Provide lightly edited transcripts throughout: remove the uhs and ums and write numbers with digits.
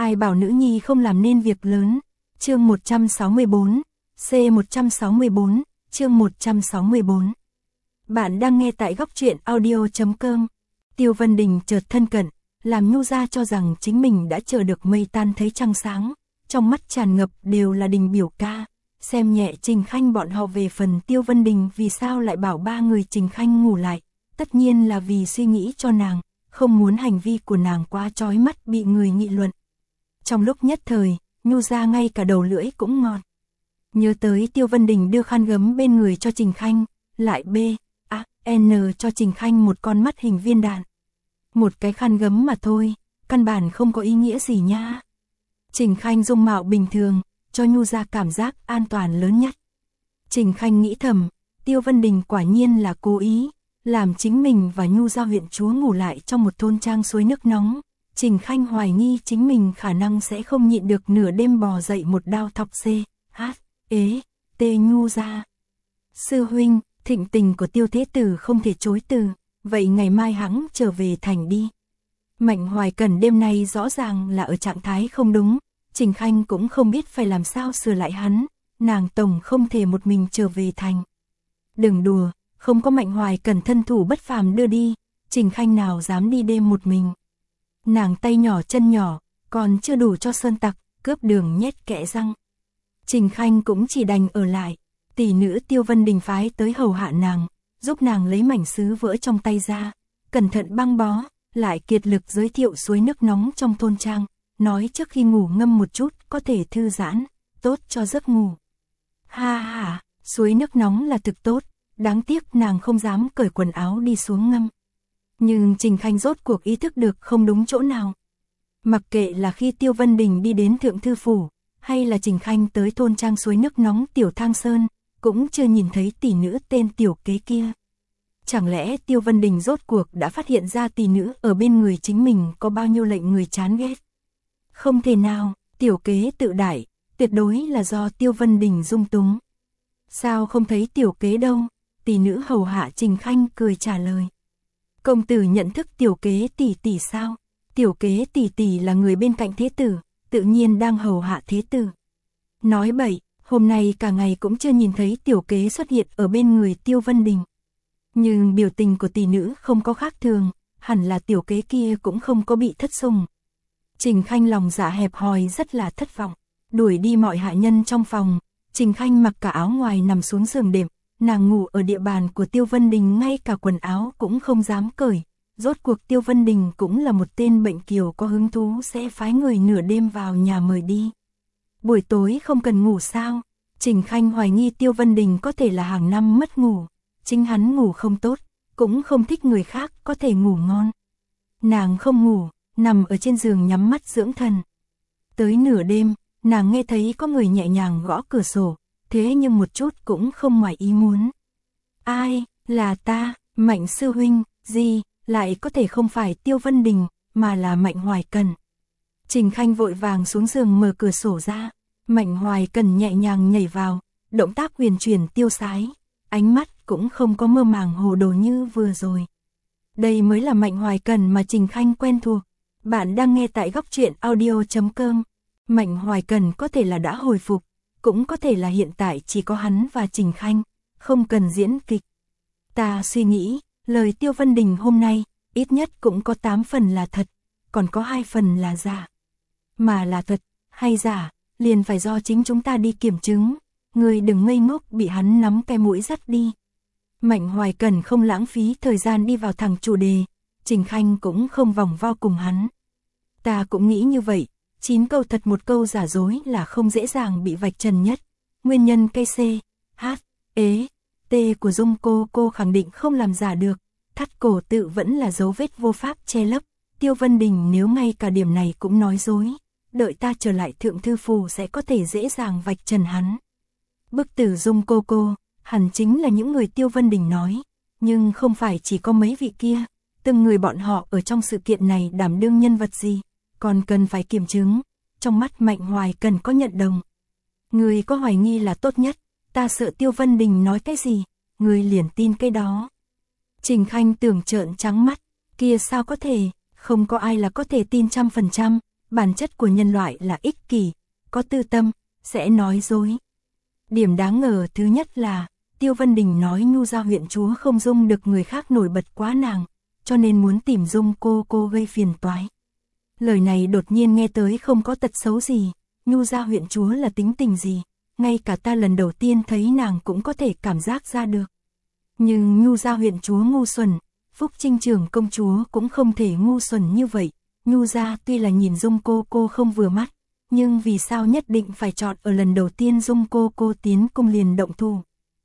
Ai bảo nữ nhi không làm nên việc lớn. Chương 164, C164, chương 164. Bạn đang nghe tại góc truyện audio.com. Tiêu Vân Đình chợt thân cận, làm Nhu Gia cho rằng chính mình đã chờ được mây tan thấy trăng sáng, trong mắt tràn ngập đều là Đình biểu ca, xem nhẹ Trình Khanh bọn họ. Về phần Tiêu Vân Đình vì sao lại bảo ba người Trình Khanh ngủ lại, tất nhiên là vì suy nghĩ cho nàng, không muốn hành vi của nàng quá chói mắt bị người nghị luận. Trong lúc nhất thời, Nhu Gia ngay cả đầu lưỡi cũng ngọt. Nhớ tới Tiêu Vân Đình đưa khăn gấm bên người cho Trình Khanh, lại N cho Trình Khanh một con mắt hình viên đạn. Một cái khăn gấm mà thôi, căn bản không có ý nghĩa gì nha. Trình Khanh dung mạo bình thường, cho Nhu Gia cảm giác an toàn lớn nhất. Trình Khanh nghĩ thầm, Tiêu Vân Đình quả nhiên là cố ý, làm chính mình và Nhu Gia huyện chúa ngủ lại trong một thôn trang suối nước nóng. Trình Khanh hoài nghi chính mình khả năng sẽ không nhịn được nửa đêm bò dậy một đao thọc Nhu Gia. Sư huynh, thịnh tình của Tiêu Thế Tử không thể chối từ, vậy ngày mai hắn trở về thành đi. Mạnh Hoài Cẩn đêm nay rõ ràng là ở trạng thái không đúng, Trình Khanh cũng không biết phải làm sao sửa lại hắn, nàng tổng không thể một mình trở về thành. Đừng đùa, không có Mạnh Hoài Cẩn thân thủ bất phàm đưa đi, Trình Khanh nào dám đi đêm một mình. Nàng tay nhỏ chân nhỏ, còn chưa đủ cho sơn tặc, cướp đường nhét kẽ răng. Trình Khanh cũng chỉ đành ở lại, tỷ nữ Tiêu Vân Đình phái tới hầu hạ nàng, giúp nàng lấy mảnh sứ vỡ trong tay ra, cẩn thận băng bó, lại kiệt lực giới thiệu suối nước nóng trong thôn trang, nói trước khi ngủ ngâm một chút có thể thư giãn, tốt cho giấc ngủ. Ha, suối nước nóng là thực tốt, đáng tiếc nàng không dám cởi quần áo đi xuống ngâm. Nhưng Trình Khanh rốt cuộc ý thức được không đúng chỗ nào. Mặc kệ là khi Tiêu Vân Đình đi đến Thượng Thư Phủ, hay là Trình Khanh tới thôn trang suối nước nóng Tiểu Thang Sơn, cũng chưa nhìn thấy tỷ nữ tên Tiểu Kế kia. Chẳng lẽ Tiêu Vân Đình rốt cuộc đã phát hiện ra tỷ nữ ở bên người chính mình có bao nhiêu lệnh người chán ghét? Không thể nào, Tiểu Kế tự đại, tuyệt đối là do Tiêu Vân Đình dung túng. Sao không thấy Tiểu Kế đâu? Tỷ nữ hầu hạ Trình Khanh cười trả lời. Công tử nhận thức Tiểu Kế tỷ tỷ sao? Tiểu Kế tỷ tỷ là người bên cạnh Thế Tử, tự nhiên đang hầu hạ Thế Tử. Nói bậy, hôm nay cả ngày cũng chưa nhìn thấy Tiểu Kế xuất hiện ở bên người Tiêu Vân Đình. Nhưng biểu tình của tỷ nữ không có khác thường, hẳn là Tiểu Kế kia cũng không có bị thất sủng. Trình Khanh lòng dạ hẹp hòi rất là thất vọng, đuổi đi mọi hạ nhân trong phòng, Trình Khanh mặc cả áo ngoài nằm xuống giường đệm, nàng ngủ ở địa bàn của Tiêu Vân Đình ngay cả quần áo cũng không dám cởi. Rốt cuộc Tiêu Vân Đình cũng là một tên bệnh kiều có hứng thú sẽ phái người nửa đêm vào nhà mời đi. Buổi tối không cần ngủ sao? Trình Khanh hoài nghi Tiêu Vân Đình có thể là hàng năm mất ngủ, chính hắn ngủ không tốt, cũng không thích người khác có thể ngủ ngon. Nàng không ngủ, nằm ở trên giường nhắm mắt dưỡng thần. Tới nửa đêm, nàng nghe thấy có người nhẹ nhàng gõ cửa sổ, thế nhưng một chút cũng không ngoài ý muốn. Ai, là ta, Mạnh sư huynh, gì, lại có thể không phải Tiêu Vân Đình, mà là Mạnh Hoài Cần. Trình Khanh vội vàng xuống giường mở cửa sổ ra, Mạnh Hoài Cần nhẹ nhàng nhảy vào, động tác huyền chuyển tiêu sái, ánh mắt cũng không có mơ màng hồ đồ như vừa rồi. Đây mới là Mạnh Hoài Cần mà Trình Khanh quen thuộc. Bạn đang nghe tại góc truyện audio.com. Mạnh Hoài Cần có thể là đã hồi phục, cũng có thể là hiện tại chỉ có hắn và Trình Khanh, không cần diễn kịch. Ta suy nghĩ, lời Tiêu Vân Đình hôm nay, ít nhất cũng có 8 phần là thật, còn có 2 phần là giả. Mà là thật, hay giả, liền phải do chính chúng ta đi kiểm chứng, người đừng ngây ngốc bị hắn nắm cái mũi dắt đi. Mạnh Hoài Cần không lãng phí thời gian đi vào thẳng chủ đề, Trình Khanh cũng không vòng vo cùng hắn. Ta cũng nghĩ như vậy, 9 câu thật một câu giả dối là không dễ dàng bị vạch trần nhất. Nguyên nhân cây T của Dung cô khẳng định không làm giả được, thắt cổ tự vẫn là dấu vết vô pháp che lấp. Tiêu Vân Đình nếu ngay cả điểm này cũng nói dối, đợi ta trở lại Thượng Thư Phủ sẽ có thể dễ dàng vạch trần hắn. Bức tử Dung cô hẳn chính là những người Tiêu Vân Đình nói, nhưng không phải chỉ có mấy vị kia, từng người bọn họ ở trong sự kiện này đảm đương nhân vật gì, còn cần phải kiểm chứng. Trong mắt Mạnh Hoài Cần có nhận đồng. Người có hoài nghi là tốt nhất, ta sợ Tiêu Vân Đình nói cái gì, người liền tin cái đó. Trình Khanh tưởng trợn trắng mắt, kia sao có thể, không có ai là có thể tin 100%, bản chất của nhân loại là ích kỷ, có tư tâm, sẽ nói dối. Điểm đáng ngờ thứ nhất là, Tiêu Vân Đình nói Nhu gia huyện chúa không dung được người khác nổi bật quá nàng, cho nên muốn tìm Dung cô gây phiền toái. Lời này đột nhiên nghe tới không có tật xấu gì, Nhu gia huyện chúa là tính tình gì, ngay cả ta lần đầu tiên thấy nàng cũng có thể cảm giác ra được. Nhưng Nhu gia huyện chúa ngu xuẩn, Phúc Trinh trưởng công chúa cũng không thể ngu xuẩn như vậy. Nhu gia tuy là nhìn Dung cô không vừa mắt, nhưng vì sao nhất định phải chọn ở lần đầu tiên Dung cô tiến cung liền động thủ.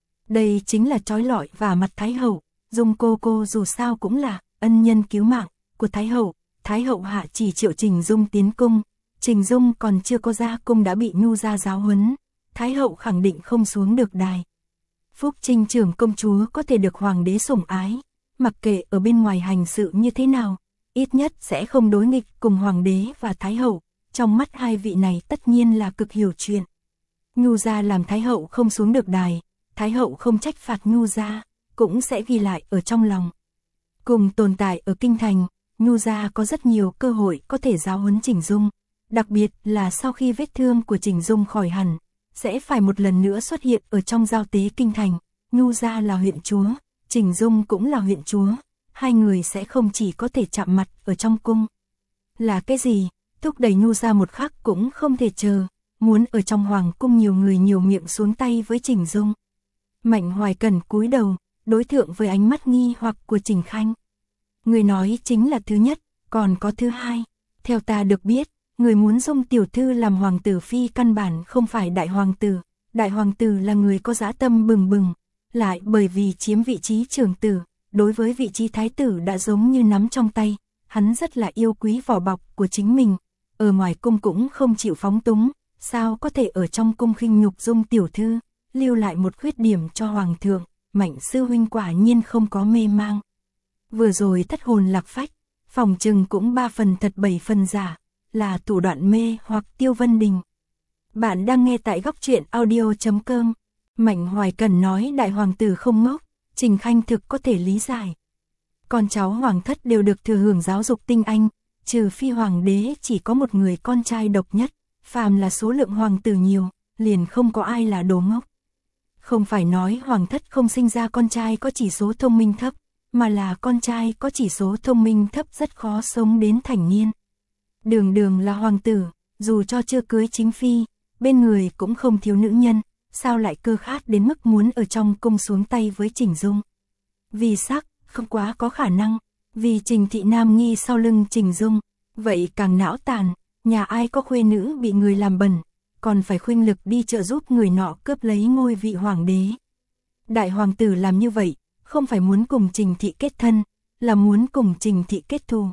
Đây chính là trói lọi và mặt Thái hậu, Dung cô dù sao cũng là ân nhân cứu mạng của Thái hậu hạ chỉ triệu Trình Dung tiến cung, Trình Dung còn chưa có ra cung đã bị Nhu gia giáo huấn, Thái hậu khẳng định không xuống được đài. Phúc Trinh trưởng công chúa có thể được hoàng đế sủng ái, mặc kệ ở bên ngoài hành sự như thế nào, ít nhất sẽ không đối nghịch cùng hoàng đế và Thái hậu, trong mắt hai vị này tất nhiên là cực hiểu chuyện. Nhu gia làm Thái hậu không xuống được đài, Thái hậu không trách phạt Nhu gia, cũng sẽ ghi lại ở trong lòng. Cùng tồn tại ở kinh thành, Nhu gia có rất nhiều cơ hội có thể giáo huấn Trình Dung, đặc biệt là sau khi vết thương của Trình Dung khỏi hẳn, sẽ phải một lần nữa xuất hiện ở trong giao tế kinh thành. Nhu gia là huyện chúa, Trình Dung cũng là huyện chúa, hai người sẽ không chỉ có thể chạm mặt ở trong cung. Là cái gì? Thúc đẩy Nhu gia một khắc cũng không thể chờ, muốn ở trong hoàng cung nhiều người nhiều miệng xuống tay với Trình Dung. Mạnh Hoài Cẩn cúi đầu, đối thượng với ánh mắt nghi hoặc của Trình Khanh. Người nói chính là thứ nhất, còn có thứ hai. Theo ta được biết, người muốn Dung tiểu thư làm hoàng tử phi căn bản không phải đại hoàng tử. Đại hoàng tử là người có dã tâm bừng bừng, lại bởi vì chiếm vị trí trưởng tử, đối với vị trí thái tử đã giống như nắm trong tay. Hắn rất là yêu quý vỏ bọc của chính mình, ở ngoài cung cũng không chịu phóng túng, sao có thể ở trong cung khinh nhục Dung tiểu thư, lưu lại một khuyết điểm cho hoàng thượng. Mạnh sư huynh quả nhiên không có mê mang. Vừa rồi thất hồn lạc phách, phòng trừng cũng 3 phần thật 7 phần giả, là thủ đoạn mê hoặc Tiêu Vân Đình. Bạn đang nghe tại góc truyện audio.com. Mạnh Hoài Cẩn nói đại hoàng tử không ngốc, Trình Khanh thực có thể lý giải. Con cháu hoàng thất đều được thừa hưởng giáo dục tinh anh, trừ phi hoàng đế chỉ có một người con trai độc nhất, phàm là số lượng hoàng tử nhiều, liền không có ai là đồ ngốc. Không phải nói hoàng thất không sinh ra con trai có chỉ số thông minh thấp, mà là con trai có chỉ số thông minh thấp rất khó sống đến thành niên. Đường là hoàng tử, dù cho chưa cưới chính phi, bên người cũng không thiếu nữ nhân, sao lại cơ khát đến mức muốn ở trong cung xuống tay với Trình Dung. Vì sắc, không quá có khả năng, vì Trình thị nam nghi sau lưng Trình Dung, vậy càng não tàn, nhà ai có khuê nữ bị người làm bẩn, còn phải khuynh lực đi trợ giúp người nọ cướp lấy ngôi vị hoàng đế. Đại hoàng tử làm như vậy, không phải muốn cùng Trình thị kết thân, là muốn cùng Trình thị kết thù.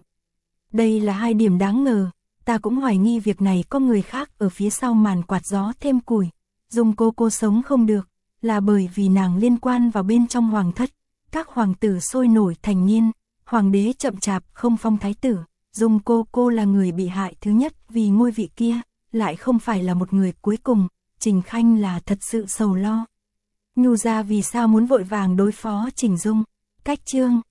Đây là hai điểm đáng ngờ, ta cũng hoài nghi việc này có người khác ở phía sau màn quạt gió thêm củi. Dung cô sống không được, là bởi vì nàng liên quan vào bên trong hoàng thất, các hoàng tử sôi nổi thành niên, hoàng đế chậm chạp không phong thái tử, Dung cô là người bị hại thứ nhất vì ngôi vị kia, lại không phải là một người cuối cùng, Trình Khanh là thật sự sầu lo. Nhu gia vì sao muốn vội vàng đối phó Trình Dung? Cách chương